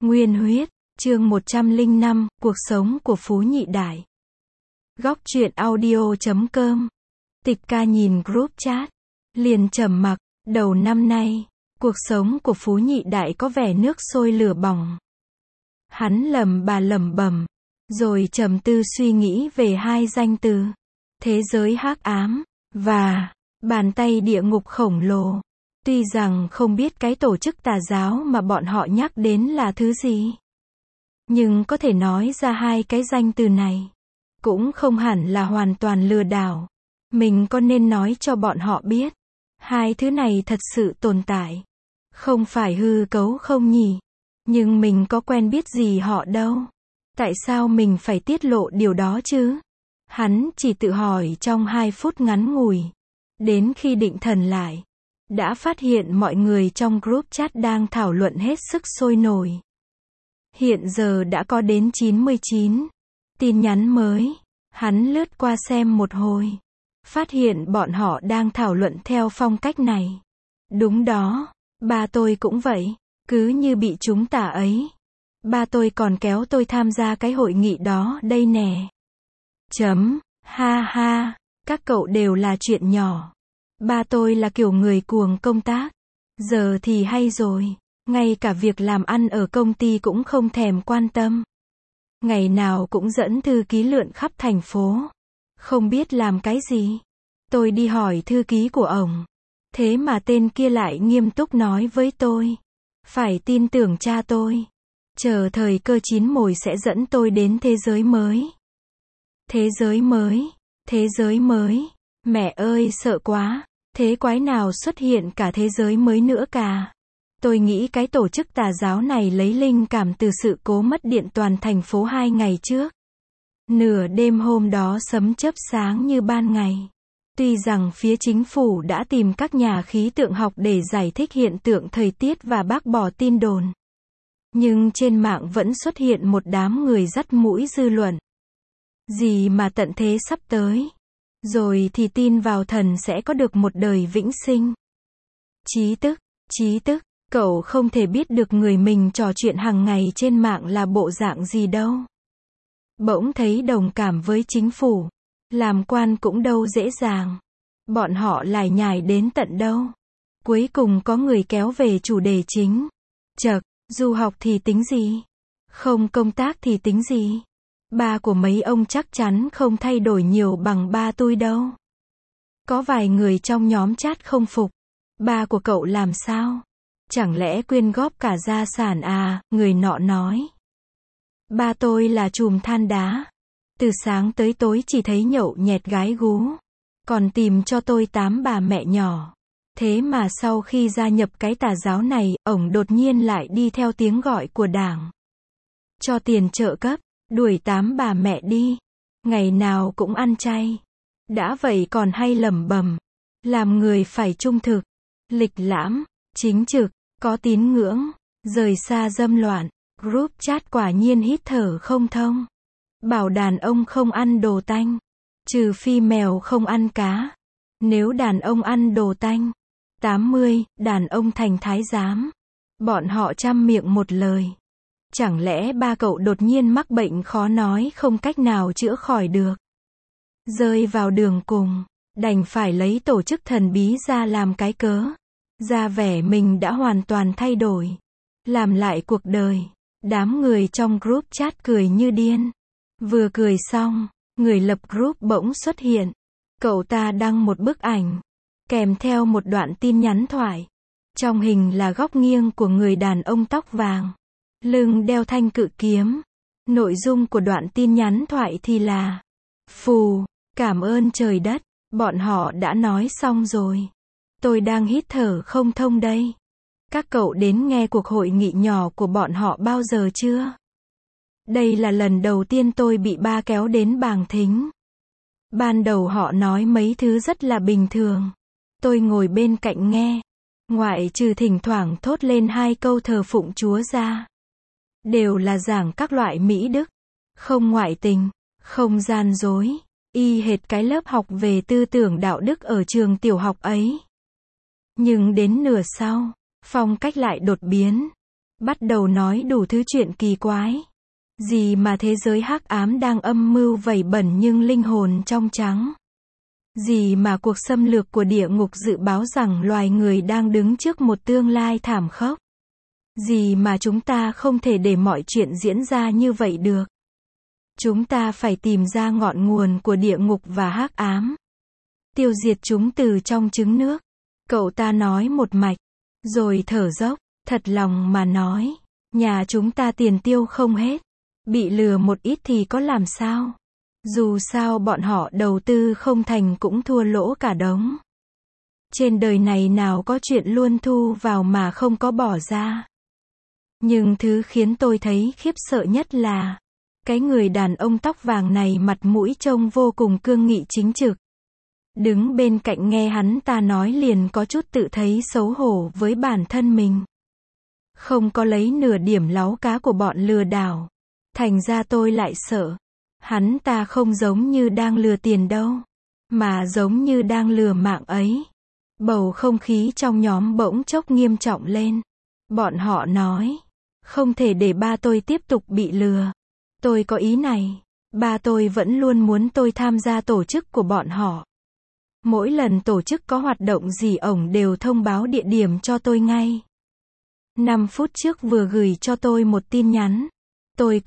Nguyên huyết, chương 105, cuộc sống của Phú Nhị Đại. Góc truyện audio.com. Tịch Ca nhìn group chat, liền trầm mặc, đầu năm nay, cuộc sống của Phú Nhị Đại có vẻ nước sôi lửa bỏng. Hắn lẩm bẩm, rồi trầm tư suy nghĩ về hai danh từ, thế giới hắc ám, và bàn tay địa ngục khổng lồ. Tuy rằng không biết cái tổ chức tà giáo mà bọn họ nhắc đến là thứ gì, nhưng có thể nói ra hai cái danh từ này, cũng không hẳn là hoàn toàn lừa đảo. Mình có nên nói cho bọn họ biết, hai thứ này thật sự tồn tại, không phải hư cấu không nhỉ? Nhưng mình có quen biết gì họ đâu. Tại sao mình phải tiết lộ điều đó chứ? Hắn chỉ tự hỏi trong 2 phút ngắn ngủi. Đến khi định thần lại, đã phát hiện mọi người trong group chat đang thảo luận hết sức sôi nổi. Hiện giờ đã có đến 99 tin nhắn mới. Hắn lướt qua xem một hồi, phát hiện bọn họ đang thảo luận theo phong cách này. Đúng đó, ba tôi cũng vậy, cứ như bị chúng tả ấy. Ba tôi còn kéo tôi tham gia cái hội nghị đó đây nè. Ha ha, các cậu đều là chuyện nhỏ. Ba tôi là kiểu người cuồng công tác. Giờ thì hay rồi, ngay cả việc làm ăn ở công ty cũng không thèm quan tâm. Ngày nào cũng dẫn thư ký lượn khắp thành phố. Không biết làm cái gì. Tôi đi hỏi thư ký của ổng. Thế mà tên kia lại nghiêm túc nói với tôi, phải tin tưởng cha tôi. Chờ thời cơ chín mồi sẽ dẫn tôi đến thế giới mới. Thế giới mới. Mẹ ơi sợ quá. Thế quái nào xuất hiện cả thế giới mới nữa cả. Tôi nghĩ cái tổ chức tà giáo này lấy linh cảm từ sự cố mất điện toàn thành phố 2 ngày trước. Nửa đêm hôm đó sấm chớp sáng như ban ngày. Tuy rằng phía chính phủ đã tìm các nhà khí tượng học để giải thích hiện tượng thời tiết và bác bỏ tin đồn, nhưng trên mạng vẫn xuất hiện một đám người dắt mũi dư luận. Gì mà tận thế sắp tới, rồi thì tin vào thần sẽ có được một đời vĩnh sinh. Trí tức, cậu không thể biết được người mình trò chuyện hàng ngày trên mạng là bộ dạng gì đâu. Bỗng thấy đồng cảm với chính phủ. Làm quan cũng đâu dễ dàng. Bọn họ lải nhải đến tận đâu. Cuối cùng có người kéo về chủ đề chính. Chậc, du học thì tính gì? Không công tác thì tính gì? Ba của mấy ông chắc chắn không thay đổi nhiều bằng ba tôi đâu. Có vài người trong nhóm chat không phục. Ba của cậu làm sao? Chẳng lẽ quyên góp cả gia sản à? Người nọ nói. Ba tôi là chùm than đá. Từ sáng tới tối chỉ thấy nhậu nhẹt gái gú. Còn tìm cho tôi 8 bà mẹ nhỏ. Thế mà sau khi gia nhập cái tà giáo này, ổng đột nhiên lại đi theo tiếng gọi của đảng. Cho tiền trợ cấp, đuổi 8 bà mẹ đi. Ngày nào cũng ăn chay. Đã vậy còn hay lẩm bẩm. Làm người phải trung thực, lịch lãm, chính trực, có tín ngưỡng, rời xa dâm loạn. Group chat quả nhiên hít thở không thông. Bảo đàn ông không ăn đồ tanh, trừ phi mèo không ăn cá. Nếu đàn ông ăn đồ tanh, 80, đàn ông thành thái giám. Bọn họ trăm miệng một lời. Chẳng lẽ ba cậu đột nhiên mắc bệnh khó nói không cách nào chữa khỏi được. Rơi vào đường cùng, đành phải lấy tổ chức thần bí ra làm cái cớ. Ra vẻ mình đã hoàn toàn thay đổi. Làm lại cuộc đời. Đám người trong group chat cười như điên. Vừa cười xong, người lập group bỗng xuất hiện. Cậu ta đăng một bức ảnh, kèm theo một đoạn tin nhắn thoại. Trong hình là góc nghiêng của người đàn ông tóc vàng, lưng đeo thanh cự kiếm. Nội dung của đoạn tin nhắn thoại thì là: Phù, cảm ơn trời đất, bọn họ đã nói xong rồi. Tôi đang hít thở không thông đây. Các cậu đến nghe cuộc hội nghị nhỏ của bọn họ bao giờ chưa? Đây là lần đầu tiên tôi bị ba kéo đến bàng thính. Ban đầu họ nói mấy thứ rất là bình thường. Tôi ngồi bên cạnh nghe. Ngoại trừ thỉnh thoảng thốt lên 2 câu thờ phụng Chúa ra. Đều là giảng các loại mỹ đức. Không ngoại tình, không gian dối. Y hệt cái lớp học về tư tưởng đạo đức ở trường tiểu học ấy. Nhưng đến nửa sau, phong cách lại đột biến. Bắt đầu nói đủ thứ chuyện kỳ quái. Gì mà thế giới hắc ám đang âm mưu vẩy bẩn nhưng linh hồn trong trắng. Gì mà cuộc xâm lược của địa ngục dự báo rằng loài người đang đứng trước một tương lai thảm khốc. Gì mà chúng ta không thể để mọi chuyện diễn ra như vậy được. Chúng ta phải tìm ra ngọn nguồn của địa ngục và hắc ám. Tiêu diệt chúng từ trong trứng nước. Cậu ta nói một mạch. Rồi thở dốc. Thật lòng mà nói. Nhà chúng ta tiền tiêu không hết. Bị lừa một ít thì có làm sao. Dù sao bọn họ đầu tư không thành cũng thua lỗ cả đống. Trên đời này nào có chuyện luôn thu vào mà không có bỏ ra. Nhưng thứ khiến tôi thấy khiếp sợ nhất là cái người đàn ông tóc vàng này mặt mũi trông vô cùng cương nghị chính trực. Đứng bên cạnh nghe hắn ta nói liền có chút tự thấy xấu hổ với bản thân mình. Không có lấy nửa điểm láu cá của bọn lừa đảo. Thành ra tôi lại sợ. Hắn ta không giống như đang lừa tiền đâu. Mà giống như đang lừa mạng ấy. Bầu không khí trong nhóm bỗng chốc nghiêm trọng lên. Bọn họ nói. Không thể để ba tôi tiếp tục bị lừa. Tôi có ý này. Ba tôi vẫn luôn muốn tôi tham gia tổ chức của bọn họ. Mỗi lần tổ chức có hoạt động gì ổng đều thông báo địa điểm cho tôi ngay. 5 phút trước vừa gửi cho tôi một tin nhắn. Tôi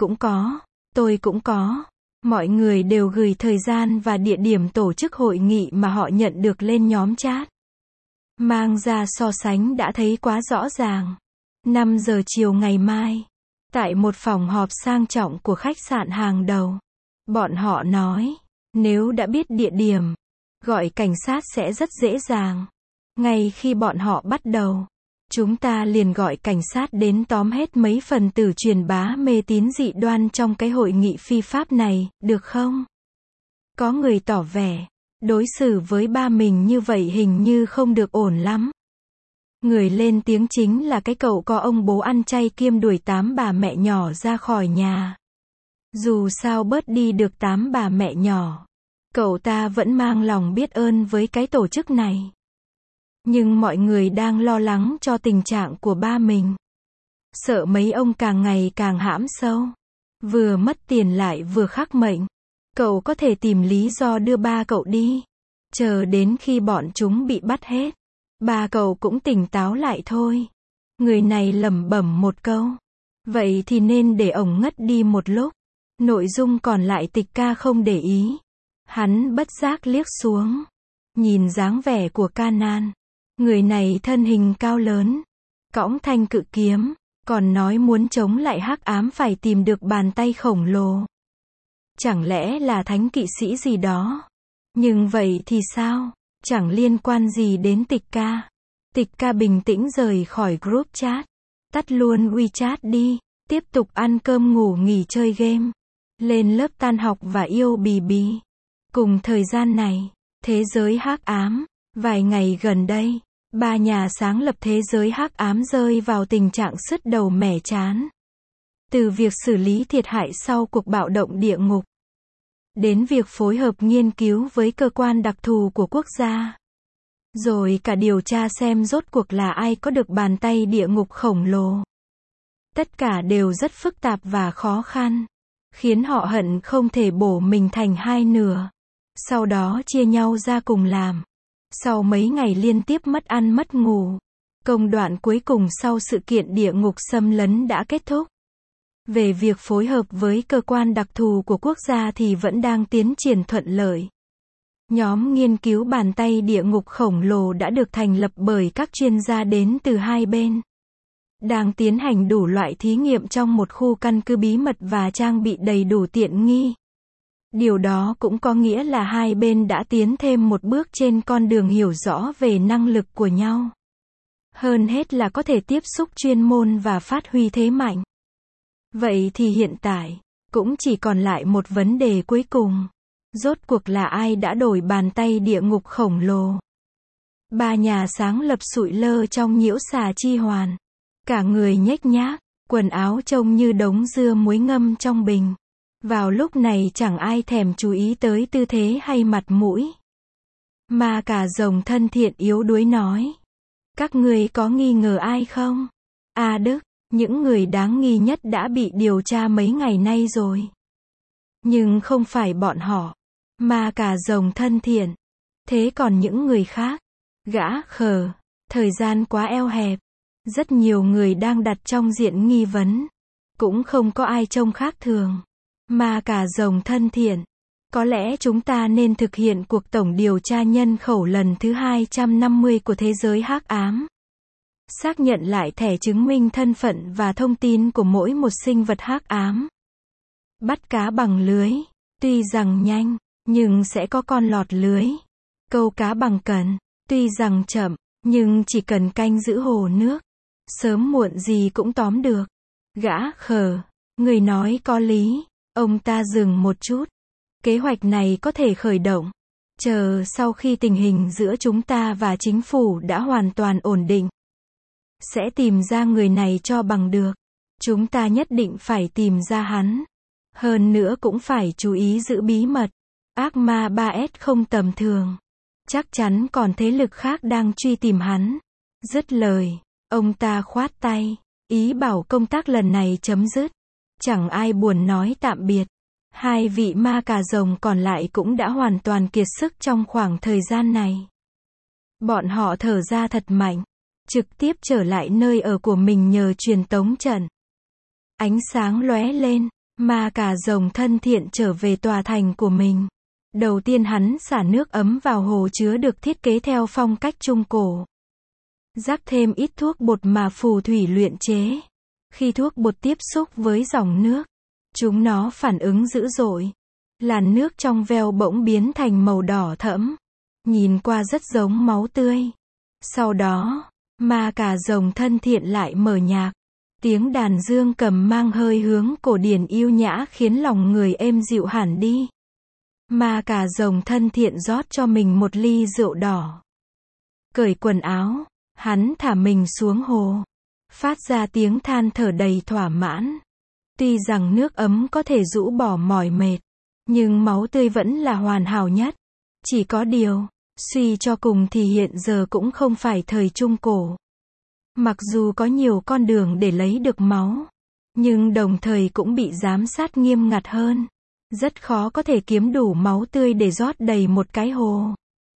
cũng có. Mọi người đều gửi thời gian và địa điểm tổ chức hội nghị mà họ nhận được lên nhóm chat. Mang ra so sánh đã thấy quá rõ ràng. 5 giờ chiều ngày mai. Tại một phòng họp sang trọng của khách sạn hàng đầu. Bọn họ nói, nếu đã biết địa điểm, gọi cảnh sát sẽ rất dễ dàng. Ngay khi bọn họ bắt đầu, chúng ta liền gọi cảnh sát đến tóm hết mấy phần tử truyền bá mê tín dị đoan trong cái hội nghị phi pháp này, được không? Có người tỏ vẻ, đối xử với ba mình như vậy hình như không được ổn lắm. Người lên tiếng chính là cái cậu có ông bố ăn chay kiêm đuổi 8 bà mẹ nhỏ ra khỏi nhà. Dù sao bớt đi được 8 bà mẹ nhỏ, cậu ta vẫn mang lòng biết ơn với cái tổ chức này. Nhưng mọi người đang lo lắng cho tình trạng của ba mình. Sợ mấy ông càng ngày càng hãm sâu. Vừa mất tiền lại vừa khắc mệnh. Cậu có thể tìm lý do đưa ba cậu đi. Chờ đến khi bọn chúng bị bắt hết. Ba cậu cũng tỉnh táo lại thôi. Người này lẩm bẩm một câu. Vậy thì nên để ổng ngất đi một lúc. Nội dung còn lại Tịch Ca không để ý. Hắn bất giác liếc xuống. Nhìn dáng vẻ của Canaan. Người này thân hình cao lớn. Cõng thanh cự kiếm. Còn nói muốn chống lại hắc ám phải tìm được bàn tay khổng lồ. Chẳng lẽ là thánh kỵ sĩ gì đó? Nhưng vậy thì sao? Chẳng liên quan gì đến Tịch Ca. Tịch Ca bình tĩnh rời khỏi group chat. Tắt luôn WeChat đi. Tiếp tục ăn cơm ngủ nghỉ chơi game. Lên lớp tan học và yêu bì bì. Cùng thời gian này, thế giới hắc ám. Vài ngày gần đây, 3 nhà sáng lập thế giới hắc ám rơi vào tình trạng sứt đầu mẻ trán. Từ việc xử lý thiệt hại sau cuộc bạo động địa ngục, đến việc phối hợp nghiên cứu với cơ quan đặc thù của quốc gia. Rồi cả điều tra xem rốt cuộc là ai có được bàn tay địa ngục khổng lồ. Tất cả đều rất phức tạp và khó khăn, khiến họ hận không thể bổ mình thành hai nửa. Sau đó chia nhau ra cùng làm. Sau mấy ngày liên tiếp mất ăn mất ngủ, công đoạn cuối cùng sau sự kiện địa ngục xâm lấn đã kết thúc. Về việc phối hợp với cơ quan đặc thù của quốc gia thì vẫn đang tiến triển thuận lợi. Nhóm nghiên cứu bàn tay địa ngục khổng lồ đã được thành lập bởi các chuyên gia đến từ hai bên. Đang tiến hành đủ loại thí nghiệm trong một khu căn cứ bí mật và trang bị đầy đủ tiện nghi. Điều đó cũng có nghĩa là hai bên đã tiến thêm một bước trên con đường hiểu rõ về năng lực của nhau. Hơn hết là có thể tiếp xúc chuyên môn và phát huy thế mạnh. Vậy thì hiện tại, cũng chỉ còn lại một vấn đề cuối cùng. Rốt cuộc là ai đã đổi bàn tay địa ngục khổng lồ? 3 nhà sáng lập sụi lơ trong nhiễu xà chi hoàn. Cả người nhếch nhác, quần áo trông như đống dưa muối ngâm trong bình. Vào lúc này chẳng ai thèm chú ý tới tư thế hay mặt mũi. Mà cả rồng thân thiện yếu đuối nói. Các ngươi có nghi ngờ ai không? A Đức, Những người đáng nghi nhất đã bị điều tra mấy ngày nay rồi. Nhưng không phải bọn họ, mà cả rồng thân thiện. Thế còn những người khác? Gã khờ. Thời gian quá eo hẹp. Rất nhiều người đang đặt trong diện nghi vấn. Cũng không có ai trông khác thường. Mà cả rồng thân thiện. Có lẽ chúng ta nên thực hiện cuộc tổng điều tra nhân khẩu lần thứ 250 của thế giới hắc ám. Xác nhận lại thẻ chứng minh thân phận và thông tin của mỗi một sinh vật hắc ám. Bắt cá bằng lưới. Tuy rằng nhanh, nhưng sẽ có con lọt lưới. Câu cá bằng cần. Tuy rằng chậm, nhưng chỉ cần canh giữ hồ nước. Sớm muộn gì cũng tóm được. Gã khờ. Người nói có lý. Ông ta dừng một chút. Kế hoạch này có thể khởi động. Chờ sau khi tình hình giữa chúng ta và chính phủ đã hoàn toàn ổn định. Sẽ tìm ra người này cho bằng được. Chúng ta nhất định phải tìm ra hắn. Hơn nữa cũng phải chú ý giữ bí mật. Ác ma 3S không tầm thường. Chắc chắn còn thế lực khác đang truy tìm hắn. Dứt lời, ông ta khoát tay. Ý bảo công tác lần này chấm dứt. Chẳng ai buồn nói tạm biệt. Hai vị ma cà rồng còn lại cũng đã hoàn toàn kiệt sức trong khoảng thời gian này. Bọn họ thở ra thật mạnh. Trực tiếp trở lại nơi ở của mình nhờ truyền tống trận. Ánh sáng lóe lên. Ma cà rồng thân thiện trở về tòa thành của mình. Đầu tiên hắn xả nước ấm vào hồ chứa được thiết kế theo phong cách Trung Cổ. Rắc thêm ít thuốc bột mà phù thủy luyện chế. Khi thuốc bột tiếp xúc với dòng nước, chúng nó phản ứng dữ dội. Làn nước trong veo bỗng biến thành màu đỏ thẫm. Nhìn qua rất giống máu tươi. Sau đó, ma cà rồng thân thiện lại mở nhạc. Tiếng đàn dương cầm mang hơi hướng cổ điển yêu nhã khiến lòng người êm dịu hẳn đi. Ma cà rồng thân thiện rót cho mình một ly rượu đỏ. Cởi quần áo, hắn thả mình xuống hồ. Phát ra tiếng than thở đầy thỏa mãn. Tuy rằng nước ấm có thể rũ bỏ mỏi mệt, nhưng máu tươi vẫn là hoàn hảo nhất. Chỉ có điều, suy cho cùng thì hiện giờ cũng không phải thời Trung Cổ. Mặc dù có nhiều con đường để lấy được máu, nhưng đồng thời cũng bị giám sát nghiêm ngặt hơn. Rất khó có thể kiếm đủ máu tươi để rót đầy một cái hồ.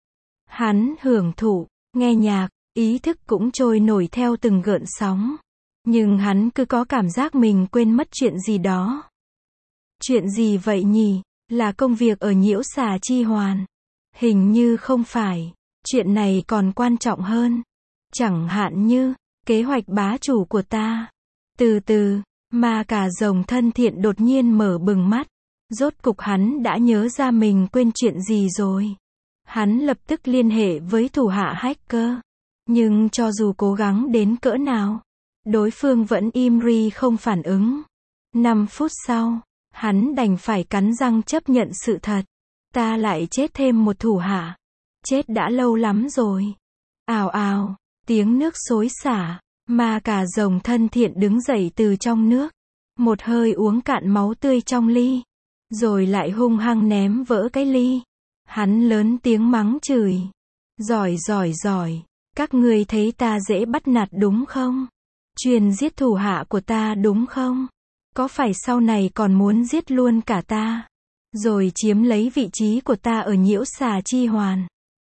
Hắn hưởng thụ, nghe nhạc, ý thức cũng trôi nổi theo từng gợn sóng. Nhưng hắn cứ có cảm giác mình quên mất chuyện gì đó. Chuyện gì vậy nhỉ? Là công việc ở Nhiễu Xà Chi Hoàn? Hình như không phải. Chuyện này còn quan trọng hơn. Chẳng hạn như, kế hoạch bá chủ của ta. Từ từ, ma cà rồng thân thiện đột nhiên mở bừng mắt. Rốt cục hắn đã nhớ ra mình quên chuyện gì rồi. Hắn lập tức liên hệ với thủ hạ hacker. Nhưng cho dù cố gắng đến cỡ nào, đối phương vẫn im ri không phản ứng. 5 phút sau, hắn đành phải cắn răng chấp nhận sự thật. Ta lại chết thêm một thủ hạ. Chết đã lâu lắm rồi. Ào ào, tiếng nước xối xả. Ma cà rồng thân thiện đứng dậy từ trong nước. Một hơi uống cạn máu tươi trong ly. Rồi lại hung hăng ném vỡ cái ly. Hắn lớn tiếng mắng chửi. Giỏi giỏi giỏi. Các ngươi thấy ta dễ bắt nạt đúng không? Chuyên giết thủ hạ của ta đúng không? Có phải sau này còn muốn giết luôn cả ta? Rồi chiếm lấy vị trí của ta ở Nhiễu Xà Chi Hoàn.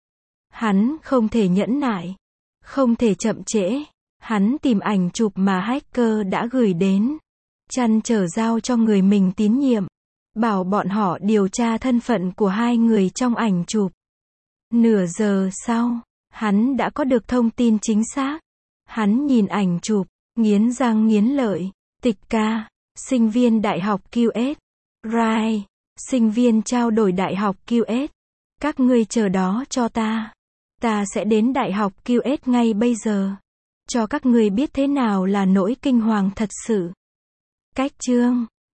Hắn không thể nhẫn nại. Không thể chậm trễ. Hắn tìm ảnh chụp mà hacker đã gửi đến. Trăn trở giao cho người mình tín nhiệm. Bảo bọn họ điều tra thân phận của hai người trong ảnh chụp. Nửa giờ sau, hắn đã có được thông tin chính xác. Hắn nhìn ảnh chụp, nghiến răng nghiến lợi. Tịch ca, sinh viên đại học QS. Rai, sinh viên trao đổi đại học QS. Các ngươi chờ đó cho ta. Ta sẽ đến đại học QS ngay bây giờ. Cho các ngươi biết thế nào là nỗi kinh hoàng thật sự. Cách chương